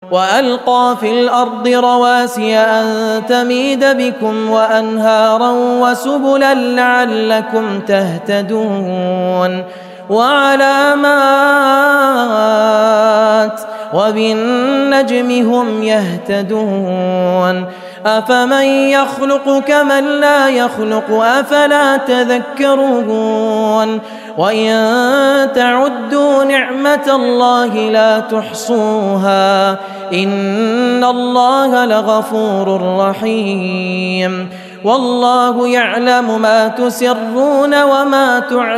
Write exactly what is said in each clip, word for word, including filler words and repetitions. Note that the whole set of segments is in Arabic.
وألقى في الأرض رواسي أن تميد بكم وأنهارا وسبلا لعلكم تهتدون وعلامات وبالنجم هم يهتدون أفمن يخلق كمن لا يخلق أفلا تذكرون وإن تعدوا نعمة الله لا تحصوها إن الله لغفور رحيم والله يعلم ما تسرون وما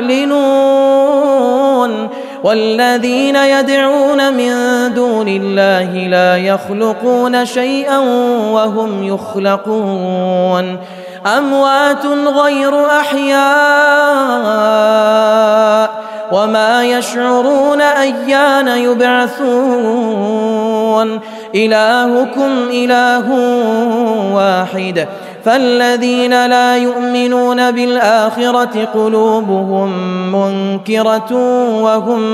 تعلنون والذين يدعون من دون الله لا يخلقون شيئا وهم يخلقون أموات غير أحياء وما يشعرون أيان يبعثون إلهكم إله واحد فالذين لا يؤمنون بالآخرة قلوبهم منكرة وهم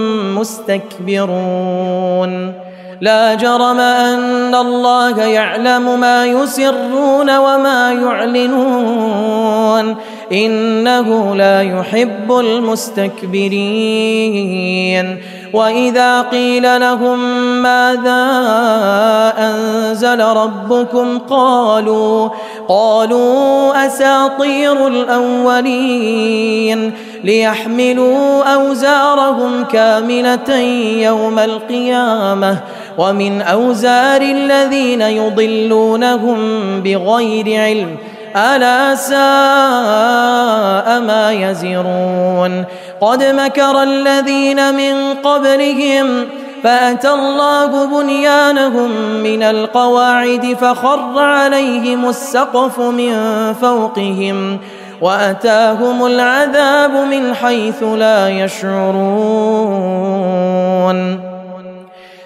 مستكبرون لا جرم أن الله يعلم ما يسرون وما يعلنون إنه لا يحب المستكبرين وإذا قيل لهم ماذا أنزل ربكم قالوا قالوا أساطير الأولين ليحملوا أوزارهم كاملة يوم القيامة ومن أوزار الذين يضلونهم بغير علم ألا ساء ما يزرون قد مكر الذين من قبلهم فأتى الله بنيانهم من القواعد فخر عليهم السقف من فوقهم وأتاهم العذاب من حيث لا يشعرون